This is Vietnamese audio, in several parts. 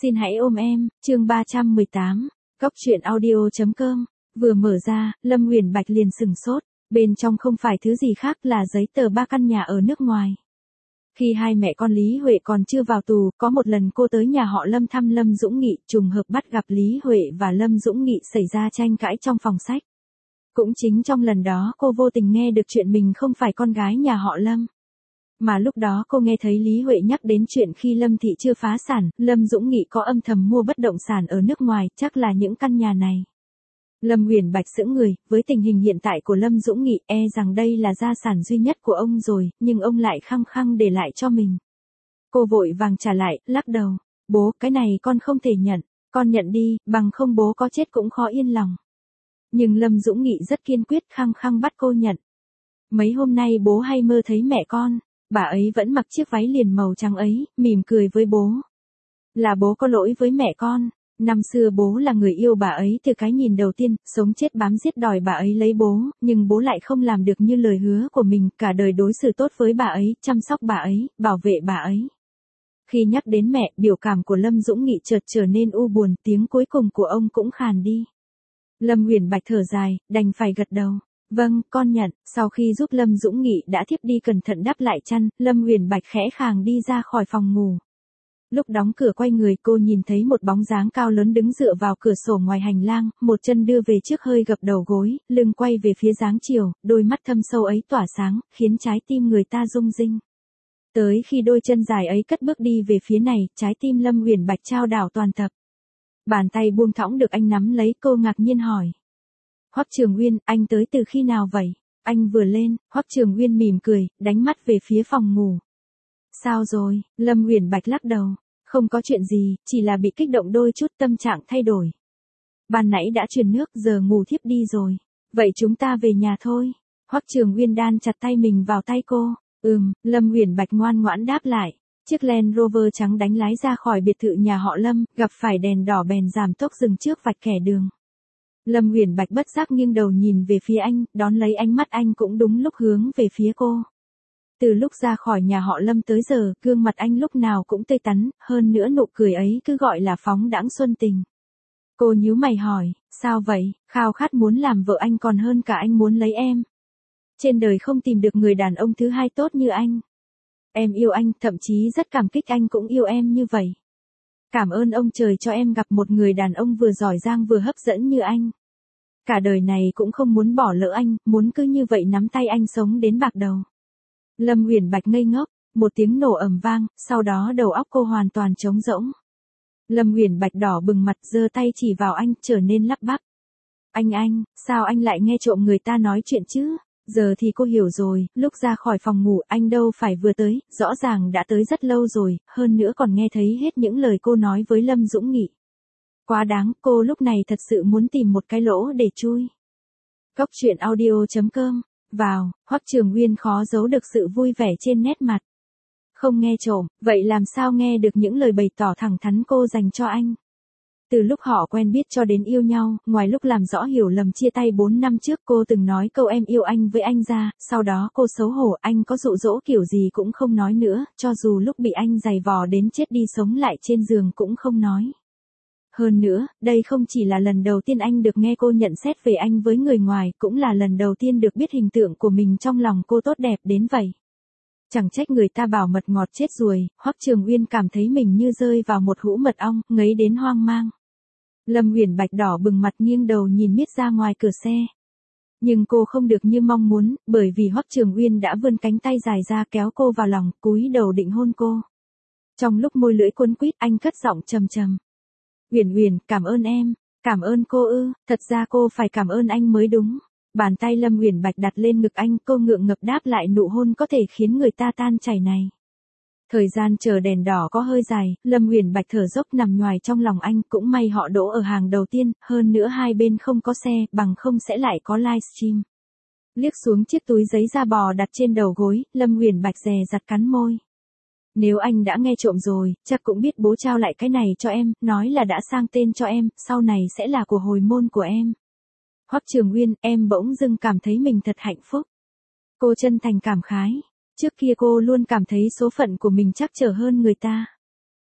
Xin hãy ôm em, chương 318, Cóc truyện audio.com. Vừa mở ra, Lâm Uyển Bạch liền sừng sốt, bên trong không phải thứ gì khác là giấy tờ 3 căn nhà ở nước ngoài. Khi hai mẹ con Lý Huệ còn chưa vào tù, có một lần cô tới nhà họ Lâm thăm Lâm Dũng Nghị, trùng hợp bắt gặp Lý Huệ và Lâm Dũng Nghị xảy ra tranh cãi trong phòng sách. Cũng chính trong lần đó cô vô tình nghe được chuyện mình không phải con gái nhà họ Lâm. Mà lúc đó cô nghe thấy Lý Huệ nhắc đến chuyện khi Lâm Thị chưa phá sản, Lâm Dũng Nghị có âm thầm mua bất động sản ở nước ngoài, chắc là những căn nhà này. Lâm Uyển Bạch sững người, với tình hình hiện tại của Lâm Dũng Nghị rằng đây là gia sản duy nhất của ông rồi, nhưng ông lại khăng khăng để lại cho mình. Cô vội vàng trả lại, lắc đầu, bố, cái này con không thể nhận, con nhận đi, bằng không bố có chết cũng khó yên lòng. Nhưng Lâm Dũng Nghị rất kiên quyết khăng khăng bắt cô nhận. Mấy hôm nay bố hay mơ thấy mẹ con, bà ấy vẫn mặc chiếc váy liền màu trắng ấy, mỉm cười với bố. Là bố có lỗi với mẹ con. Năm xưa bố là người yêu bà ấy từ cái nhìn đầu tiên, sống chết bám giết đòi bà ấy lấy bố, nhưng bố lại không làm được như lời hứa của mình, cả đời đối xử tốt với bà ấy, chăm sóc bà ấy, bảo vệ bà ấy. Khi nhắc đến mẹ, biểu cảm của Lâm Dũng Nghị chợt trở nên u buồn, tiếng cuối cùng của ông cũng khàn đi. Lâm Uyển Bạch thở dài, đành phải gật đầu. Vâng, con nhận. Sau khi giúp Lâm Dũng Nghị đã thiếp đi cẩn thận đắp lại chăn, Lâm Uyển Bạch khẽ khàng đi ra khỏi phòng ngủ. Lúc đóng cửa quay người cô nhìn thấy một bóng dáng cao lớn đứng dựa vào cửa sổ ngoài hành lang, một chân đưa về trước hơi gập đầu gối, lưng quay về phía dáng chiều, đôi mắt thâm sâu ấy tỏa sáng, khiến trái tim người ta rung rinh. Tới khi đôi chân dài ấy cất bước đi về phía này, trái tim Lâm Uyển Bạch chao đảo toàn tập. Bàn tay buông thõng được anh nắm lấy, cô ngạc nhiên hỏi. Hoắc Trường Uyên, anh tới từ khi nào vậy? Anh vừa lên, Hoắc Trường Uyên mỉm cười, đánh mắt về phía phòng ngủ. Sao rồi? Lâm Uyển Bạch lắc đầu. Không có chuyện gì, chỉ là bị kích động đôi chút, tâm trạng thay đổi. Ban nãy đã truyền nước, giờ ngủ thiếp đi rồi. Vậy chúng ta về nhà thôi. Hoắc Trường Uyên đan chặt tay mình vào tay cô. Lâm Uyển Bạch ngoan ngoãn đáp lại. Chiếc Land Rover trắng đánh lái ra khỏi biệt thự nhà họ Lâm, gặp phải đèn đỏ bèn giảm tốc dừng trước vạch kẻ đường. Lâm Uyển Bạch bất giác nghiêng đầu nhìn về phía anh, đón lấy ánh mắt anh cũng đúng lúc hướng về phía cô. Từ lúc ra khỏi nhà họ Lâm tới giờ, gương mặt anh lúc nào cũng tươi tắn, hơn nữa nụ cười ấy cứ gọi là phóng đãng xuân tình. Cô nhíu mày hỏi, sao vậy, khao khát muốn làm vợ anh còn hơn cả anh muốn lấy em. Trên đời không tìm được người đàn ông thứ hai tốt như anh. Em yêu anh, thậm chí rất cảm kích anh cũng yêu em như vậy. Cảm ơn ông trời cho em gặp một người đàn ông vừa giỏi giang vừa hấp dẫn như anh. Cả đời này cũng không muốn bỏ lỡ anh, muốn cứ như vậy nắm tay anh sống đến bạc đầu. Lâm Uyển Bạch ngây ngốc, một tiếng nổ ầm vang, sau đó đầu óc cô hoàn toàn trống rỗng. Lâm Uyển Bạch đỏ bừng mặt, giơ tay chỉ vào anh, trở nên lắp bắp. Anh, sao anh lại nghe trộm người ta nói chuyện chứ? Giờ thì cô hiểu rồi, lúc ra khỏi phòng ngủ anh đâu phải vừa tới, rõ ràng đã tới rất lâu rồi, hơn nữa còn nghe thấy hết những lời cô nói với Lâm Dũng Nghị. Quá đáng, cô lúc này thật sự muốn tìm một cái lỗ để chui. Cóc truyện audio.com. Vào, Hoắc Trường Uyên khó giấu được sự vui vẻ trên nét mặt. Không nghe trộm, vậy làm sao nghe được những lời bày tỏ thẳng thắn cô dành cho anh? Từ lúc họ quen biết cho đến yêu nhau, ngoài lúc làm rõ hiểu lầm chia tay 4 năm trước cô từng nói câu em yêu anh với anh ra, sau đó cô xấu hổ, anh có dụ dỗ kiểu gì cũng không nói nữa, cho dù lúc bị anh giày vò đến chết đi sống lại trên giường cũng không nói. Hơn nữa, đây không chỉ là lần đầu tiên anh được nghe cô nhận xét về anh với người ngoài, cũng là lần đầu tiên được biết hình tượng của mình trong lòng cô tốt đẹp đến vậy. Chẳng trách người ta bảo mật ngọt chết ruồi, Hoắc Trường Uyên cảm thấy mình như rơi vào một hũ mật ong, ngấy đến hoang mang. Lâm Uyển Bạch đỏ bừng mặt nghiêng đầu nhìn miết ra ngoài cửa xe. Nhưng cô không được như mong muốn, bởi vì Hoắc Trường Uyên đã vươn cánh tay dài ra kéo cô vào lòng, cúi đầu định hôn cô. Trong lúc môi lưỡi cuốn quýt anh cất giọng trầm trầm. Uyển, cảm ơn em. Cảm ơn cô ư? Thật ra cô phải cảm ơn anh mới đúng. Bàn tay Lâm Uyển Bạch đặt lên ngực anh, cô ngượng ngập đáp lại nụ hôn có thể khiến người ta tan chảy này. Thời gian chờ đèn đỏ có hơi dài, Lâm Uyển Bạch thở dốc nằm nhoài trong lòng anh, cũng may họ đỗ ở hàng đầu tiên, hơn nữa hai bên không có xe, bằng không sẽ lại có livestream. Liếc xuống chiếc túi giấy da bò đặt trên đầu gối, Lâm Uyển Bạch dè dặt cắn môi. Nếu anh đã nghe trộm rồi, chắc cũng biết bố trao lại cái này cho em, nói là đã sang tên cho em, sau này sẽ là của hồi môn của em. Hoắc Trường Uyên, em bỗng dưng cảm thấy mình thật hạnh phúc. Cô chân thành cảm khái. Trước kia cô luôn cảm thấy số phận của mình trắc trở hơn người ta.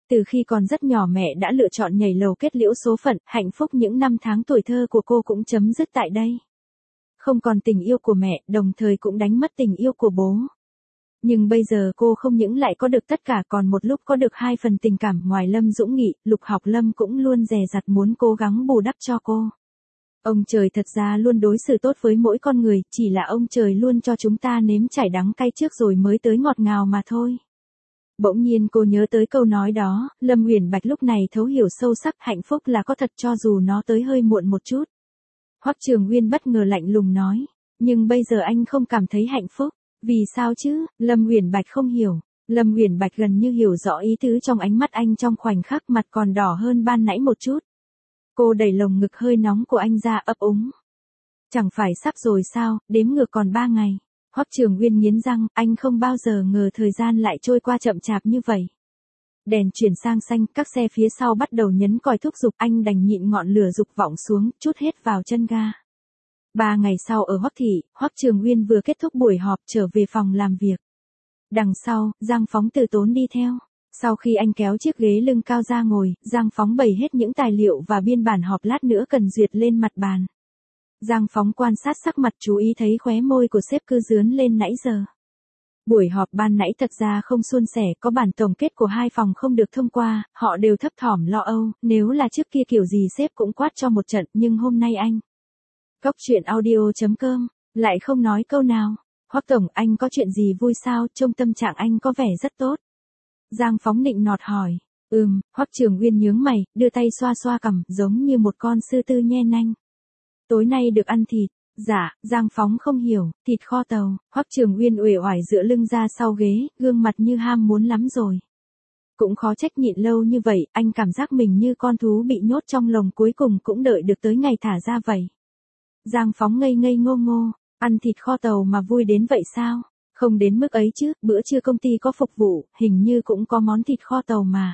Từ khi còn rất nhỏ mẹ đã lựa chọn nhảy lầu kết liễu số phận, hạnh phúc những năm tháng tuổi thơ của cô cũng chấm dứt tại đây. Không còn tình yêu của mẹ, đồng thời cũng đánh mất tình yêu của bố. Nhưng bây giờ cô không những lại có được tất cả còn một lúc có được 2 phần tình cảm. Ngoài Lâm Dũng Nghị, Lục Học Lâm cũng luôn dè dặt muốn cố gắng bù đắp cho cô. Ông trời thật ra luôn đối xử tốt với mỗi con người, chỉ là ông trời luôn cho chúng ta nếm trải đắng cay trước rồi mới tới ngọt ngào mà thôi. Bỗng nhiên cô nhớ tới câu nói đó, Lâm Uyển Bạch lúc này thấu hiểu sâu sắc hạnh phúc là có thật cho dù nó tới hơi muộn một chút. Hoắc Trường Uyên bất ngờ lạnh lùng nói, nhưng bây giờ anh không cảm thấy hạnh phúc, vì sao chứ? Lâm Uyển Bạch không hiểu. Lâm Uyển Bạch gần như hiểu rõ ý tứ trong ánh mắt anh trong khoảnh khắc, mặt còn đỏ hơn ban nãy một chút. Cô đẩy lồng ngực hơi nóng của anh ra ấp úng. Chẳng phải sắp rồi sao, đếm ngược còn 3 ngày. Hoắc Trường Uyên nghiến răng, anh không bao giờ ngờ thời gian lại trôi qua chậm chạp như vậy. Đèn chuyển sang xanh, các xe phía sau bắt đầu nhấn còi thúc giục, anh đành nhịn ngọn lửa dục vọng xuống, trút hết vào chân ga. 3 ngày sau ở Hoắc Thị, Hoắc Trường Uyên vừa kết thúc buổi họp trở về phòng làm việc. Đằng sau, Giang Phóng từ tốn đi theo. Sau khi anh kéo chiếc ghế lưng cao ra ngồi, Giang Phóng bày hết những tài liệu và biên bản họp lát nữa cần duyệt lên mặt bàn. Giang Phóng quan sát sắc mặt, chú ý thấy khóe môi của sếp cứ rướn lên nãy giờ. Buổi họp ban nãy thật ra không suôn sẻ, có bản tổng kết của 2 phòng không được thông qua, họ đều thấp thỏm lo âu, nếu là trước kia kiểu gì sếp cũng quát cho một trận, nhưng hôm nay anh. Cóc truyện audio.com, lại không nói câu nào. Hoắc tổng, anh có chuyện gì vui sao, trông tâm trạng anh có vẻ rất tốt. Giang Phóng nịnh nọt hỏi. Hoắc Trường Uyên nhướng mày, đưa tay xoa xoa cằm, giống như một con sư tư nhe nanh. Tối nay được ăn thịt. Dạ, Giang Phóng không hiểu, thịt kho tàu. Hoắc Trường Uyên uể oải dựa lưng ra sau ghế, gương mặt như ham muốn lắm rồi. Cũng khó trách nhịn lâu như vậy, anh cảm giác mình như con thú bị nhốt trong lồng cuối cùng cũng đợi được tới ngày thả ra vậy. Giang Phóng ngây ngây ngô ngô, ăn thịt kho tàu mà vui đến vậy sao? Không đến mức ấy chứ, bữa trưa công ty có phục vụ, hình như cũng có món thịt kho tàu mà.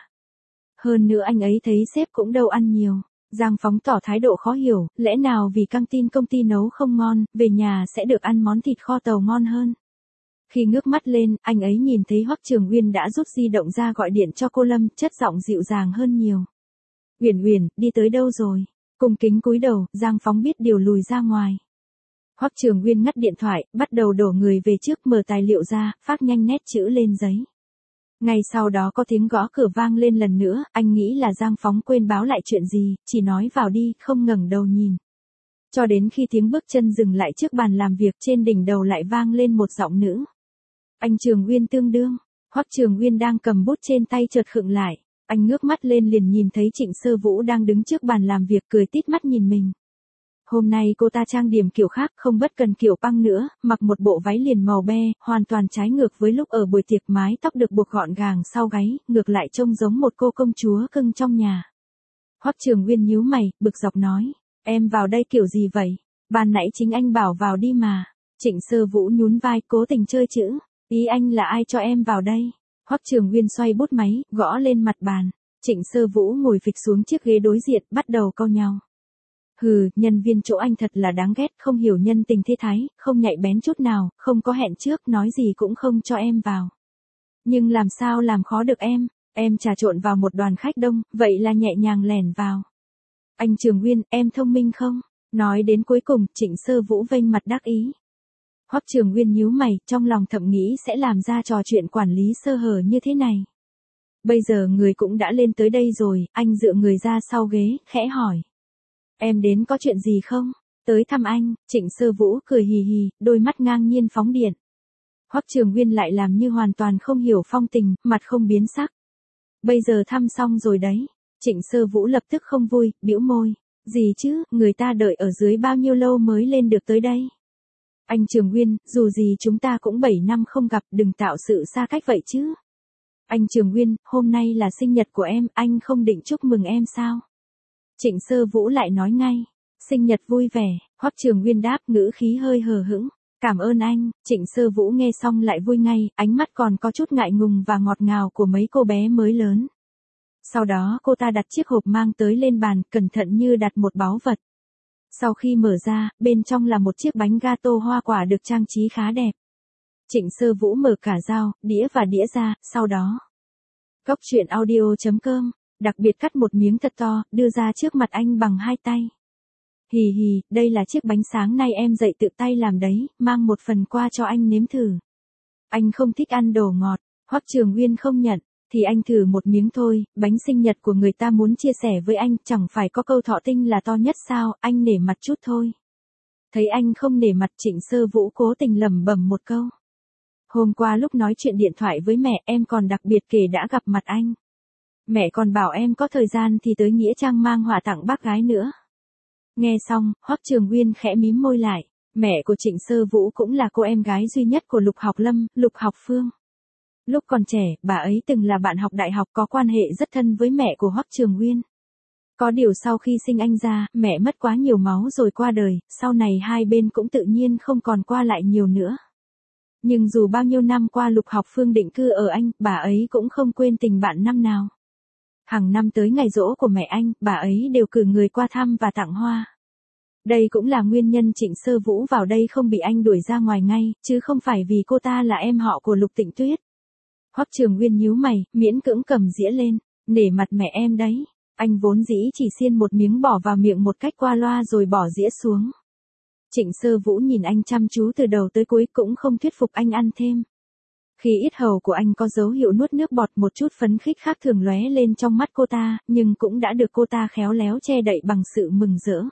Hơn nữa anh ấy thấy sếp cũng đâu ăn nhiều. Giang Phóng tỏ thái độ khó hiểu, lẽ nào vì căng tin công ty nấu không ngon, về nhà sẽ được ăn món thịt kho tàu ngon hơn. Khi ngước mắt lên, anh ấy nhìn thấy Hoắc Trường Uyên đã rút di động ra gọi điện cho cô Lâm, chất giọng dịu dàng hơn nhiều. Uyển Uyển, đi tới đâu rồi? Cung kính cúi đầu, Giang Phóng biết điều lùi ra ngoài. Hoắc Trường Uyên ngắt điện thoại, bắt đầu đổ người về trước, mở tài liệu ra, phát nhanh nét chữ lên giấy. Ngay sau đó có tiếng gõ cửa vang lên lần nữa, anh nghĩ là Giang Phóng quên báo lại chuyện gì, chỉ nói vào đi, không ngẩng đầu nhìn. Cho đến khi tiếng bước chân dừng lại trước bàn làm việc, trên đỉnh đầu lại vang lên một giọng nữ. Anh Trường Uyên tương đương. Hoắc Trường Uyên đang cầm bút trên tay chợt khựng lại. Anh ngước mắt lên liền nhìn thấy Trịnh Sơ Vũ đang đứng trước bàn làm việc, cười tít mắt nhìn mình. Hôm nay cô ta trang điểm kiểu khác, không bất cần kiểu băng nữa, mặc một bộ váy liền màu be, hoàn toàn trái ngược với lúc ở buổi tiệc, mái tóc được buộc gọn gàng sau gáy, ngược lại trông giống một cô công chúa cưng trong nhà. Hoắc Trường Uyên nhíu mày, bực dọc nói, em vào đây kiểu gì vậy? Ban nãy chính anh bảo vào đi mà. Trịnh Sơ Vũ nhún vai, cố tình chơi chữ, ý anh là ai cho em vào đây? Hoắc Trường Uyên xoay bút máy, gõ lên mặt bàn. Trịnh Sơ Vũ ngồi phịch xuống chiếc ghế đối diện, bắt đầu cau nhau. Hừ, nhân viên chỗ anh thật là đáng ghét, không hiểu nhân tình thế thái, không nhạy bén chút nào, không có hẹn trước, nói gì cũng không cho em vào. Nhưng làm sao làm khó được em trà trộn vào một đoàn khách đông, vậy là nhẹ nhàng lẻn vào. Anh Trường Uyên, em thông minh không? Nói đến cuối cùng, Trịnh Sơ Vũ vênh mặt đắc ý. Hoắc Trường Uyên nhíu mày, trong lòng thầm nghĩ sẽ làm ra trò chuyện quản lý sơ hở như thế này. Bây giờ người cũng đã lên tới đây rồi, anh dựa người ra sau ghế, khẽ hỏi. Em đến có chuyện gì không? Tới thăm anh. Trịnh Sơ Vũ cười hì hì, đôi mắt ngang nhiên phóng điện. Hoắc Trường Uyên lại làm như hoàn toàn không hiểu phong tình, mặt không biến sắc. Bây giờ thăm xong rồi đấy. Trịnh Sơ Vũ lập tức không vui, bĩu môi. Gì chứ, người ta đợi ở dưới bao nhiêu lâu mới lên được tới đây? Anh Trường Uyên, dù gì chúng ta cũng 7 năm không gặp, đừng tạo sự xa cách vậy chứ. Anh Trường Uyên, hôm nay là sinh nhật của em, anh không định chúc mừng em sao? Trịnh Sơ Vũ lại nói ngay, sinh nhật vui vẻ. Hoắc Trường Uyên đáp, ngữ khí hơi hờ hững, cảm ơn anh. Trịnh Sơ Vũ nghe xong lại vui ngay, ánh mắt còn có chút ngại ngùng và ngọt ngào của mấy cô bé mới lớn. Sau đó cô ta đặt chiếc hộp mang tới lên bàn, cẩn thận như đặt một báu vật. Sau khi mở ra, bên trong là một chiếc bánh gato hoa quả được trang trí khá đẹp. Trịnh Sơ Vũ mở cả dao, đĩa và đĩa ra, sau đó Cốc truyện audio.com, đặc biệt cắt một miếng thật to, đưa ra trước mặt anh bằng hai tay. Hì hì, đây là chiếc bánh sáng nay em dậy tự tay làm đấy, mang một phần qua cho anh nếm thử. Anh không thích ăn đồ ngọt, Hoắc Trường Uyên không nhận, thì anh thử một miếng thôi, bánh sinh nhật của người ta muốn chia sẻ với anh, chẳng phải có câu thọ tinh là to nhất sao, anh nể mặt chút thôi. Thấy anh không nể mặt, Trịnh Sơ Vũ cố tình lẩm bẩm một câu. Hôm qua lúc nói chuyện điện thoại với mẹ em còn đặc biệt kể đã gặp mặt anh. Mẹ còn bảo em có thời gian thì tới Nghĩa Trang mang quà tặng bác gái nữa. Nghe xong, Hoắc Trường Uyên khẽ mím môi lại. Mẹ của Trịnh Sơ Vũ cũng là cô em gái duy nhất của Lục Học Lâm, Lục Học Phương. Lúc còn trẻ, bà ấy từng là bạn học đại học, có quan hệ rất thân với mẹ của Hoắc Trường Uyên. Có điều sau khi sinh anh ra, mẹ mất quá nhiều máu rồi qua đời, sau này hai bên cũng tự nhiên không còn qua lại nhiều nữa. Nhưng dù bao nhiêu năm qua Lục Học Phương định cư ở Anh, bà ấy cũng không quên tình bạn năm nào. Hàng năm tới ngày giỗ của mẹ anh, bà ấy đều cử người qua thăm và tặng hoa. Đây cũng là nguyên nhân Trịnh Sơ Vũ vào đây không bị anh đuổi ra ngoài ngay, chứ không phải vì cô ta là em họ của Lục Tịnh Tuyết. Hoắc Trường Uyên nhíu mày, miễn cưỡng cầm dĩa lên, nể mặt mẹ em đấy. Anh vốn dĩ chỉ xiên một miếng bỏ vào miệng một cách qua loa rồi bỏ dĩa xuống. Trịnh Sơ Vũ nhìn anh chăm chú từ đầu tới cuối cũng không thuyết phục anh ăn thêm. Khi yết hầu của anh có dấu hiệu nuốt nước bọt, một chút phấn khích khác thường lóe lên trong mắt cô ta, nhưng cũng đã được cô ta khéo léo che đậy bằng sự mừng rỡ.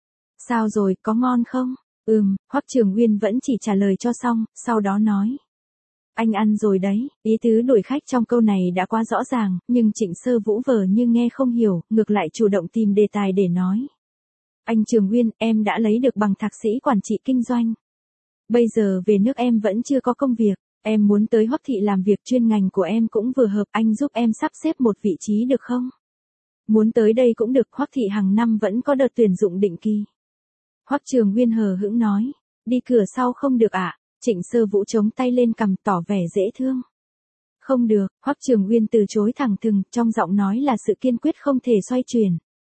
Sao rồi, có ngon không? Hoắc Trường Uyên vẫn chỉ trả lời cho xong, sau đó nói. Anh ăn rồi đấy, ý tứ đuổi khách trong câu này đã quá rõ ràng, nhưng Trịnh Sơ Vũ vờ như nghe không hiểu, ngược lại chủ động tìm đề tài để nói. Anh Trường Uyên, em đã lấy được bằng thạc sĩ quản trị kinh doanh. Bây giờ về nước em vẫn chưa có công việc, em muốn tới Hoắc thị làm việc, chuyên ngành của em cũng vừa hợp, anh giúp em sắp xếp một vị trí được không? Muốn tới đây cũng được, Hoắc thị hàng năm vẫn có đợt tuyển dụng định kỳ. Hoắc Trường Uyên hờ hững nói, đi cửa sau không được ạ? Trịnh Sơ Vũ chống tay lên cằm tỏ vẻ dễ thương. Không được, Hoắc Trường Uyên từ chối thẳng thừng, trong giọng nói là sự kiên quyết không thể xoay chuyển.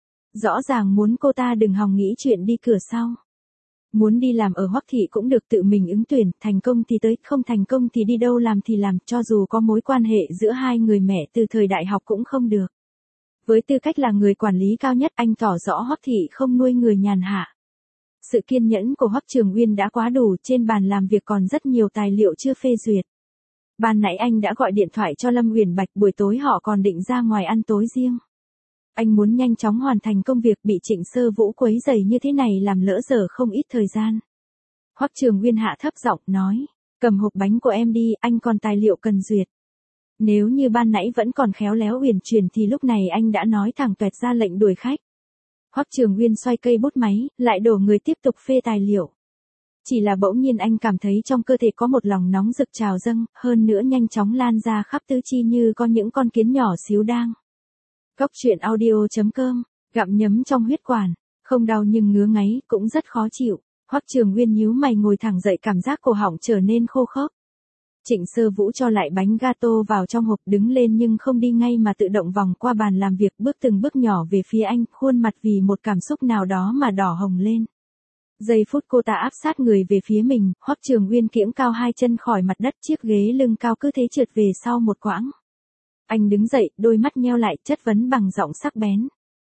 Rõ ràng muốn cô ta đừng hòng nghĩ chuyện đi cửa sau. Muốn đi làm ở Hoắc thị cũng được, tự mình ứng tuyển, thành công thì tới, không thành công thì đi đâu làm thì làm, cho dù có mối quan hệ giữa hai người mẹ từ thời đại học cũng không được. Với tư cách là người quản lý cao nhất, anh tỏ rõ Hoắc thị không nuôi người nhàn hạ. Sự kiên nhẫn của Hoắc Trường Uyên đã quá đủ, trên bàn làm việc còn rất nhiều tài liệu chưa phê duyệt. Ban nãy anh đã gọi điện thoại cho Lâm Uyển Bạch, buổi tối họ còn định ra ngoài ăn tối riêng. Anh muốn nhanh chóng hoàn thành công việc, bị Trịnh Sơ Vũ quấy rầy như thế này làm lỡ dở không ít thời gian. Hoắc Trường Uyên hạ thấp giọng nói, cầm hộp bánh của em đi, anh còn tài liệu cần duyệt. Nếu như ban nãy vẫn còn khéo léo uyển chuyển thì lúc này anh đã nói thẳng toẹt ra lệnh đuổi khách. Hoắc Trường Uyên xoay cây bút máy, lại đổ người tiếp tục phê tài liệu. Chỉ là bỗng nhiên anh cảm thấy trong cơ thể có một lòng nóng rực trào dâng, hơn nữa nhanh chóng lan ra khắp tứ chi như có những con kiến nhỏ xíu đang. Cốc truyện audio.com, gặm nhấm trong huyết quản, không đau nhưng ngứa ngáy, cũng rất khó chịu. Hoắc Trường Uyên nhíu mày ngồi thẳng dậy, cảm giác cổ họng trở nên khô khốc. Trịnh Sơ Vũ cho lại bánh gato vào trong hộp, đứng lên nhưng không đi ngay mà tự động vòng qua bàn làm việc, bước từng bước nhỏ về phía anh, khuôn mặt vì một cảm xúc nào đó mà đỏ hồng lên. Giây phút cô ta áp sát người về phía mình, Hoắc Trường Uyên kiễng cao hai chân khỏi mặt đất, chiếc ghế lưng cao cứ thế trượt về sau một quãng. Anh đứng dậy, đôi mắt nheo lại, chất vấn bằng giọng sắc bén.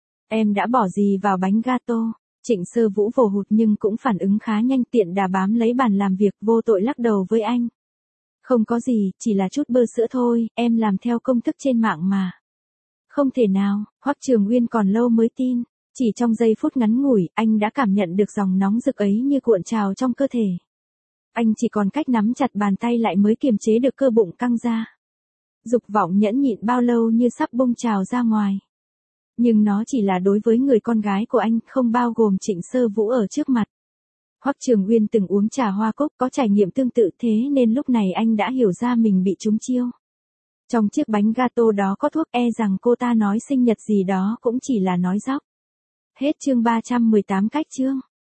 Em đã bỏ gì vào bánh gato? Trịnh Sơ Vũ vồ hụt nhưng cũng phản ứng khá nhanh, tiện đà bám lấy bàn làm việc, vô tội lắc đầu với anh. Không có gì, chỉ là chút bơ sữa thôi, em làm theo công thức trên mạng mà. Không thể nào, Hoắc Trường Uyên còn lâu mới tin. Chỉ trong giây phút ngắn ngủi, anh đã cảm nhận được dòng nóng rực ấy như cuộn trào trong cơ thể. Anh chỉ còn cách nắm chặt bàn tay lại mới kiềm chế được cơ bụng căng ra. Dục vọng nhẫn nhịn bao lâu như sắp bung trào ra ngoài. Nhưng nó chỉ là đối với người con gái của anh, không bao gồm Trịnh Sơ Vũ ở trước mặt. Hoắc Trường Uyên từng uống trà hoa cúc, có trải nghiệm tương tự, thế nên lúc này anh đã hiểu ra mình bị trúng chiêu. Trong chiếc bánh gato đó có thuốc, e rằng cô ta nói sinh nhật gì đó cũng chỉ là nói dóc. Hết chương 318 cách chương.